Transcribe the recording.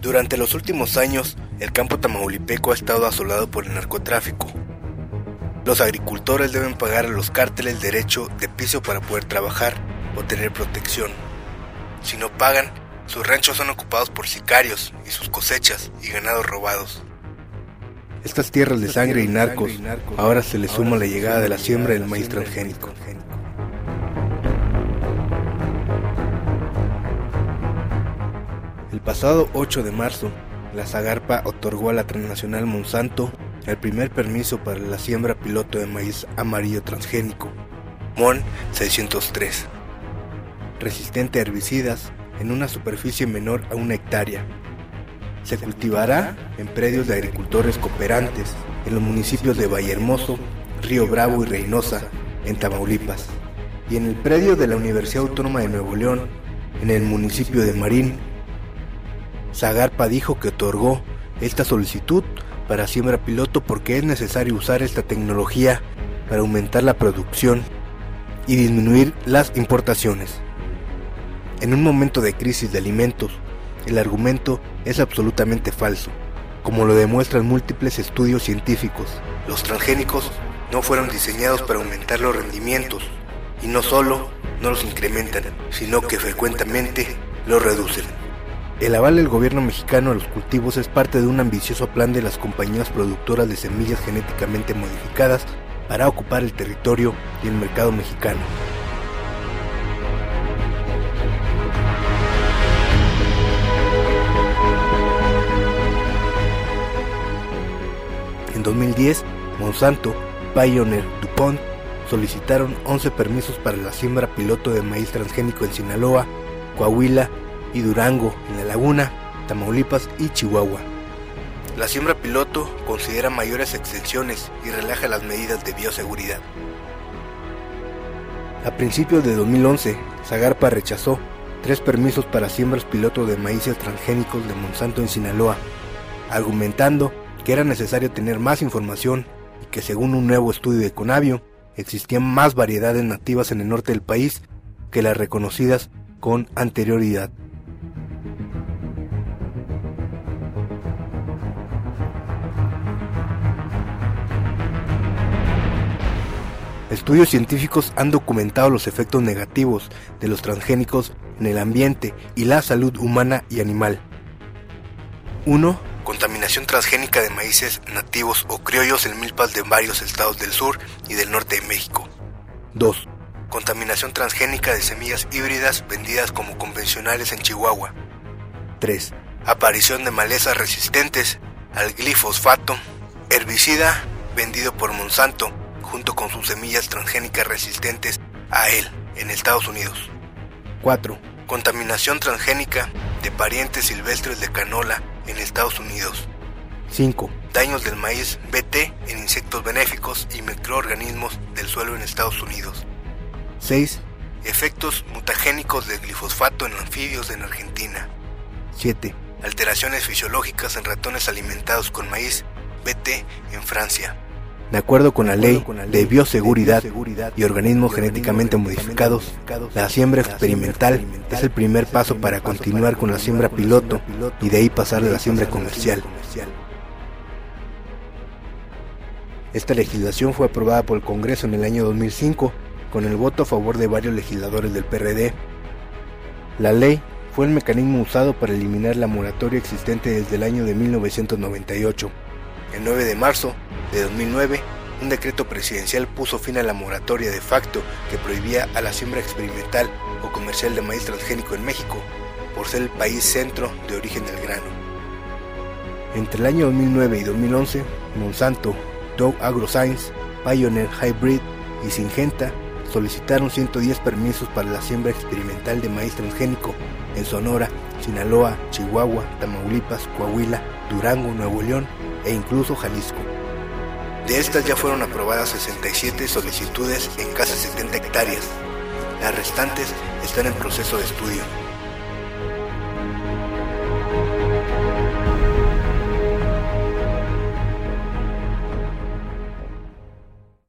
Durante los últimos años, el campo tamaulipeco ha estado asolado por el narcotráfico. Los agricultores deben pagar a los cárteles derecho de piso para poder trabajar o tener protección. Si no pagan, sus ranchos son ocupados por sicarios y sus cosechas y ganados robados. Estas tierras de sangre y narcos, ahora se les suma la llegada de la siembra del maíz transgénico. El pasado 8 de marzo, la Zagarpa otorgó a la transnacional Monsanto el primer permiso para la siembra piloto de maíz amarillo transgénico, MON 603, resistente a herbicidas en una superficie menor a 1 hectárea. Se cultivará en predios de agricultores cooperantes en los municipios de Vallehermoso, Río Bravo y Reynosa, en Tamaulipas, y en el predio de la Universidad Autónoma de Nuevo León, en el municipio de Marín. Zagarpa dijo que otorgó esta solicitud para siembra piloto porque es necesario usar esta tecnología para aumentar la producción y disminuir las importaciones. En un momento de crisis de alimentos, el argumento es absolutamente falso, como lo demuestran múltiples estudios científicos. Los transgénicos no fueron diseñados para aumentar los rendimientos, y no solo no los incrementan, sino que frecuentemente los reducen. El aval del gobierno mexicano a los cultivos es parte de un ambicioso plan de las compañías productoras de semillas genéticamente modificadas para ocupar el territorio y el mercado mexicano. En 2010, Monsanto, Pioneer, DuPont solicitaron 11 permisos para la siembra piloto de maíz transgénico en Sinaloa, Coahuila y Durango, en La Laguna, Tamaulipas y Chihuahua. La siembra piloto considera mayores extensiones y relaja las medidas de bioseguridad. A principios de 2011, Zagarpa rechazó 3 permisos para siembras piloto de maíces transgénicos de Monsanto en Sinaloa, argumentando que era necesario tener más información y que según un nuevo estudio de Conavio, existían más variedades nativas en el norte del país que las reconocidas con anterioridad. Estudios científicos han documentado los efectos negativos de los transgénicos en el ambiente y la salud humana y animal. 1. Contaminación transgénica de maíces nativos o criollos en milpas de varios estados del sur y del norte de México. 2. Contaminación transgénica de semillas híbridas vendidas como convencionales en Chihuahua. 3. Aparición de malezas resistentes al glifosfato, herbicida vendido por Monsanto, junto con sus semillas transgénicas resistentes a él, en Estados Unidos. 4. Contaminación transgénica de parientes silvestres de canola en Estados Unidos. 5. Daños del maíz BT en insectos benéficos y microorganismos del suelo en Estados Unidos. 6. Efectos mutagénicos del glifosfato en anfibios en Argentina. 7. Alteraciones fisiológicas en ratones alimentados con maíz BT en Francia. De acuerdo con la Ley de Bioseguridad y Organismos Genéticamente Modificados, la siembra experimental es el primer paso para continuar con la siembra piloto y de ahí pasar a la siembra comercial. Esta legislación fue aprobada por el Congreso en el año 2005 con el voto a favor de varios legisladores del PRD. La ley fue el mecanismo usado para eliminar la moratoria existente desde el año de 1998. El 9 de marzo de 2009, un decreto presidencial puso fin a la moratoria de facto que prohibía a la siembra experimental o comercial de maíz transgénico en México, por ser el país centro de origen del grano. Entre el año 2009 y 2011, Monsanto, Dow AgroScience, Pioneer Hybrid y Syngenta solicitaron 110 permisos para la siembra experimental de maíz transgénico en Sonora, Sinaloa, Chihuahua, Tamaulipas, Coahuila, Durango, Nuevo León e incluso Jalisco. De estas ya fueron aprobadas 67 solicitudes en casi 70 hectáreas. Las restantes están en proceso de estudio.